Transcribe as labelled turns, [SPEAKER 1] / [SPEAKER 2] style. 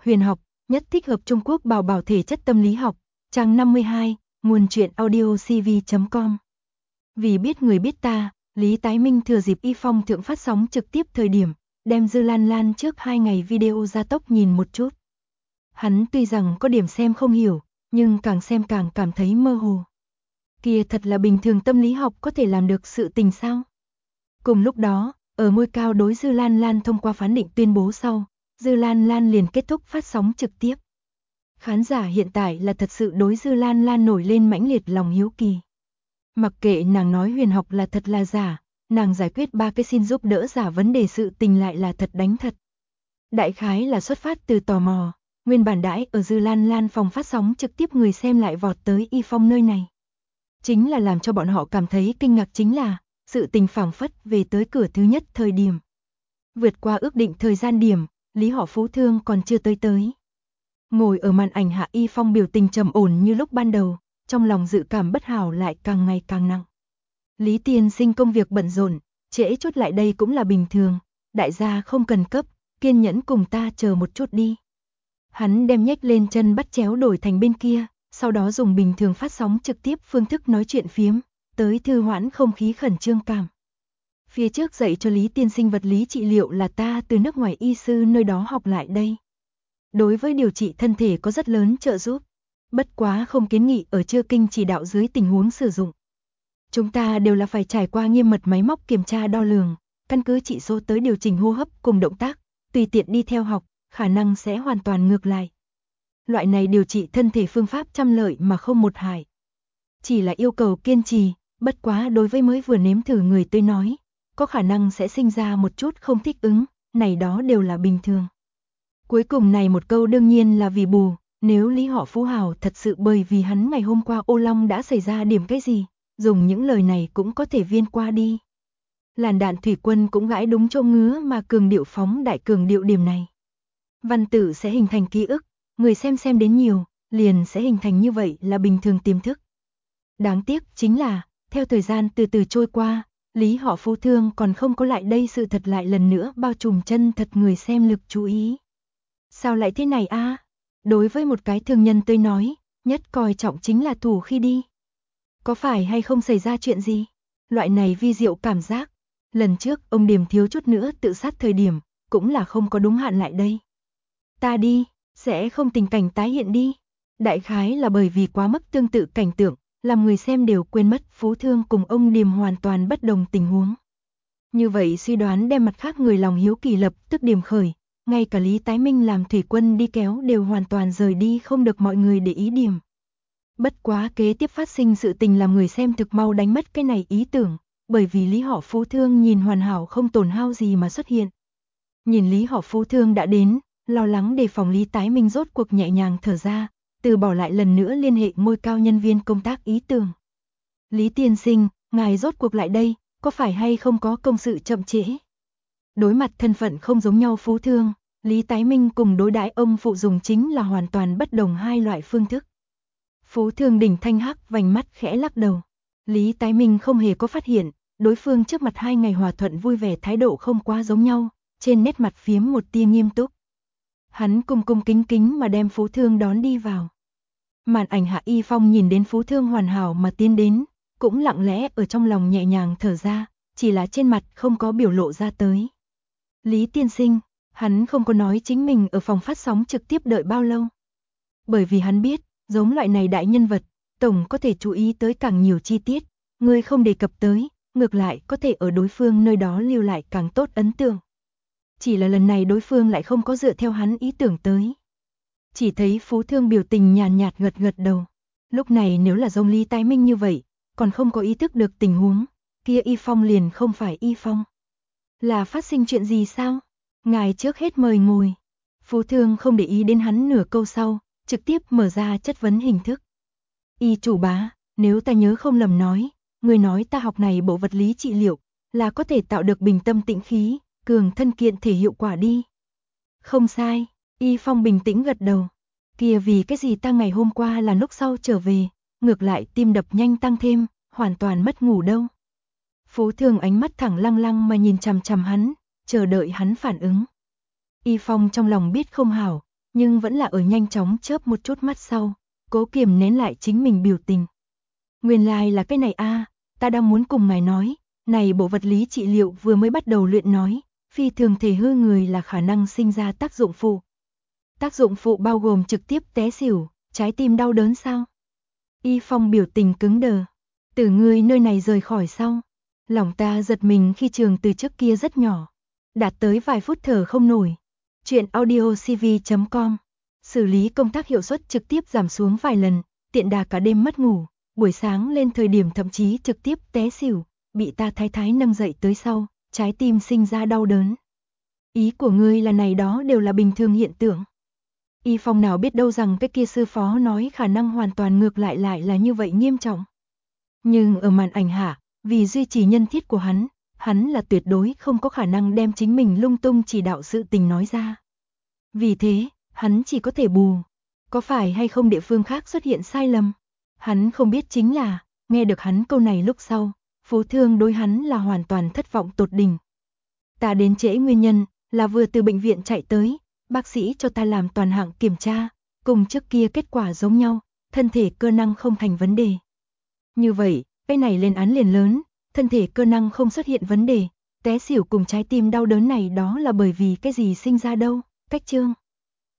[SPEAKER 1] Huyền học, nhất thích hợp Trung Quốc bảo bảo thể chất tâm lý học, trang 52, nguồn truyện audio cv.com. Vì biết người biết ta, Lý Tái Minh thừa dịp Y Phong thượng phát sóng trực tiếp thời điểm, đem Dư Lan Lan trước 2 ngày video gia tốc nhìn một chút. Hắn tuy rằng có điểm xem không hiểu, nhưng càng xem càng cảm thấy mơ hồ. Kia thật là bình thường tâm lý học có thể làm được sự tình sao? Cùng lúc đó, ở ngôi cao đối Dư Lan Lan thông qua phán định tuyên bố sau, Dư Lan Lan liền kết thúc phát sóng trực tiếp. Khán giả hiện tại là thật sự đối Dư Lan Lan nổi lên mãnh liệt lòng hiếu kỳ. Mặc kệ nàng nói huyền học là thật là giả, nàng giải quyết 3 cái xin giúp đỡ giả vấn đề sự tình lại là thật đánh thật. Đại khái là xuất phát từ tò mò, nguyên bản đãi ở Dư Lan Lan phòng phát sóng trực tiếp người xem lại vọt tới Y Phong nơi này. Chính là làm cho bọn họ cảm thấy kinh ngạc chính là, sự tình phảng phất về tới cửa thứ nhất thời điểm. Vượt qua ước định thời gian điểm, Lý Họ Phú Thương còn chưa tới. Ngồi ở màn ảnh hạ Y Phong biểu tình trầm ổn như lúc ban đầu, trong lòng dự cảm bất hảo lại càng ngày càng nặng. Lý tiên sinh công việc bận rộn, trễ chút lại đây cũng là bình thường, đại gia không cần cấp, kiên nhẫn cùng ta chờ một chút đi. Hắn đem nhếch lên chân bắt chéo đổi thành bên kia, sau đó dùng bình thường phát sóng trực tiếp phương thức nói chuyện phiếm, tới thư hoãn không khí khẩn trương cảm. Phía trước dạy cho Lý tiên sinh vật lý trị liệu là ta từ nước ngoài y sư nơi đó học lại đây. Đối với điều trị thân thể có rất lớn trợ giúp, bất quá không kiến nghị ở chưa kinh chỉ đạo dưới tình huống sử dụng. Chúng ta đều là phải trải qua nghiêm mật máy móc kiểm tra đo lường, căn cứ chỉ số tới điều chỉnh hô hấp cùng động tác, tùy tiện đi theo học, khả năng sẽ hoàn toàn ngược lại. Loại này điều trị thân thể phương pháp trăm lợi mà không một hại. Chỉ là yêu cầu kiên trì, bất quá đối với mới vừa nếm thử người tôi nói, có khả năng sẽ sinh ra một chút không thích ứng, này đó đều là bình thường. Cuối cùng này một câu đương nhiên là vì bù, nếu Lý Họ Phú Hào thật sự bởi vì hắn ngày hôm qua ô long đã xảy ra điểm cái gì, dùng những lời này cũng có thể viên qua đi. Làn đạn thủy quân cũng gãi đúng chỗ ngứa mà cường điệu phóng đại cường điệu điểm này. Văn tự sẽ hình thành ký ức, người xem đến nhiều, liền sẽ hình thành như vậy là bình thường tiềm thức. Đáng tiếc chính là, theo thời gian từ từ trôi qua, Lý Họ Phú Thương còn không có lại đây sự thật lại lần nữa bao trùm chân thật người xem lực chú ý. Sao lại thế này a? Đối với một cái thương nhân tôi nói, nhất coi trọng chính là thủ khi đi. Có phải hay không xảy ra chuyện gì? Loại này vi diệu cảm giác. Lần trước ông Điềm thiếu chút nữa tự sát thời điểm, cũng là không có đúng hạn lại đây. Ta đi, sẽ không tình cảnh tái hiện đi. Đại khái là bởi vì quá mức tương tự cảnh tượng, làm người xem đều quên mất Phú Thương cùng ông Điềm hoàn toàn bất đồng tình huống. Như vậy suy đoán đem mặt khác người lòng hiếu kỳ lập tức điểm khởi, ngay cả Lý Tái Minh làm thủy quân đi kéo đều hoàn toàn rời đi không được mọi người để ý điểm. Bất quá kế tiếp phát sinh sự tình làm người xem thực mau đánh mất cái này ý tưởng, bởi vì Lý Họ Phú Thương nhìn hoàn hảo không tổn hao gì mà xuất hiện. Nhìn Lý Họ Phú Thương đã đến, lo lắng đề phòng Lý Tái Minh rốt cuộc nhẹ nhàng thở ra, từ bỏ lại lần nữa liên hệ ngôi cao nhân viên công tác ý tưởng. Lý tiên sinh, ngài rốt cuộc lại đây, có phải hay không có công sự chậm trễ? Đối mặt thân phận không giống nhau Phú Thương, Lý Tái Minh cùng đối đãi ông phụ dùng chính là hoàn toàn bất đồng hai loại phương thức. Phú Thương đỉnh thanh hắc vành mắt khẽ lắc đầu. Lý Tái Minh không hề có phát hiện, đối phương trước mặt 2 ngày hòa thuận vui vẻ thái độ không quá giống nhau, trên nét mặt phiếm một tia nghiêm túc. Hắn cung cung kính kính mà đem Phú Thương đón đi vào. Màn ảnh hạ Y Phong nhìn đến Phú Thương hoàn hảo mà tiến đến, cũng lặng lẽ ở trong lòng nhẹ nhàng thở ra, chỉ là trên mặt không có biểu lộ ra tới. Lý tiên sinh, hắn không có nói chính mình ở phòng phát sóng trực tiếp đợi bao lâu. Bởi vì hắn biết, giống loại này đại nhân vật, tổng có thể chú ý tới càng nhiều chi tiết, người không đề cập tới, ngược lại có thể ở đối phương nơi đó lưu lại càng tốt ấn tượng. Chỉ là lần này đối phương lại không có dựa theo hắn ý tưởng tới. Chỉ thấy Phú Thương biểu tình nhàn nhạt gật gật đầu. Lúc này nếu là giống Lý Tái Minh như vậy, còn không có ý thức được tình huống, kia Y Phong liền không phải Y Phong. Là phát sinh chuyện gì sao? Ngài trước hết mời ngồi. Phú Thương không để ý đến hắn nửa câu sau, trực tiếp mở ra chất vấn hình thức. Y chủ bá, nếu ta nhớ không lầm nói, người nói ta học này bộ vật lý trị liệu, là có thể tạo được bình tâm tĩnh khí, cường thân kiện thể hiệu quả đi. Không sai, Y Phong bình tĩnh gật đầu. Kia vì cái gì ta ngày hôm qua là lúc sau trở về, ngược lại tim đập nhanh tăng thêm, hoàn toàn mất ngủ đâu. Phú Thương ánh mắt thẳng lăng lăng mà nhìn chằm chằm hắn, chờ đợi hắn phản ứng. Y Phong trong lòng biết không hảo, nhưng vẫn là ở nhanh chóng chớp một chút mắt sau, cố kiềm nén lại chính mình biểu tình. Nguyên lai là cái này a, ta đang muốn cùng ngài nói, này bộ vật lý trị liệu vừa mới bắt đầu luyện nói, phi thường thể hư người là khả năng sinh ra tác dụng phụ. Tác dụng phụ bao gồm trực tiếp té xỉu, trái tim đau đớn sao? Y Phong biểu tình cứng đờ. Từ ngươi nơi này rời khỏi sau, lòng ta giật mình khi trường từ trước kia rất nhỏ, đạt tới vài phút thở không nổi. Chuyện audiocv.com. Xử lý công tác hiệu suất trực tiếp giảm xuống vài lần, tiện đà cả đêm mất ngủ, buổi sáng lên thời điểm thậm chí trực tiếp té xỉu, bị ta thái thái nâng dậy tới sau, trái tim sinh ra đau đớn. Ý của ngươi là này đó đều là bình thường hiện tượng. Y Phong nào biết đâu rằng cái kia sư phó nói khả năng hoàn toàn ngược lại là như vậy nghiêm trọng. Nhưng ở màn ảnh hạ, vì duy trì nhân thiết của hắn là tuyệt đối không có khả năng đem chính mình lung tung chỉ đạo sự tình nói ra. Vì thế, hắn chỉ có thể bù. Có phải hay không địa phương khác xuất hiện sai lầm? Hắn không biết chính là, nghe được hắn câu này lúc sau, Phú Thương đối hắn là hoàn toàn thất vọng tột đỉnh. Ta đến trễ nguyên nhân, là vừa từ bệnh viện chạy tới, bác sĩ cho ta làm toàn hạng kiểm tra, cùng trước kia kết quả giống nhau, thân thể cơ năng không thành vấn đề. Như vậy, cái này lên án liền lớn, thân thể cơ năng không xuất hiện vấn đề, té xỉu cùng trái tim đau đớn này đó là bởi vì cái gì sinh ra đâu, cách chương.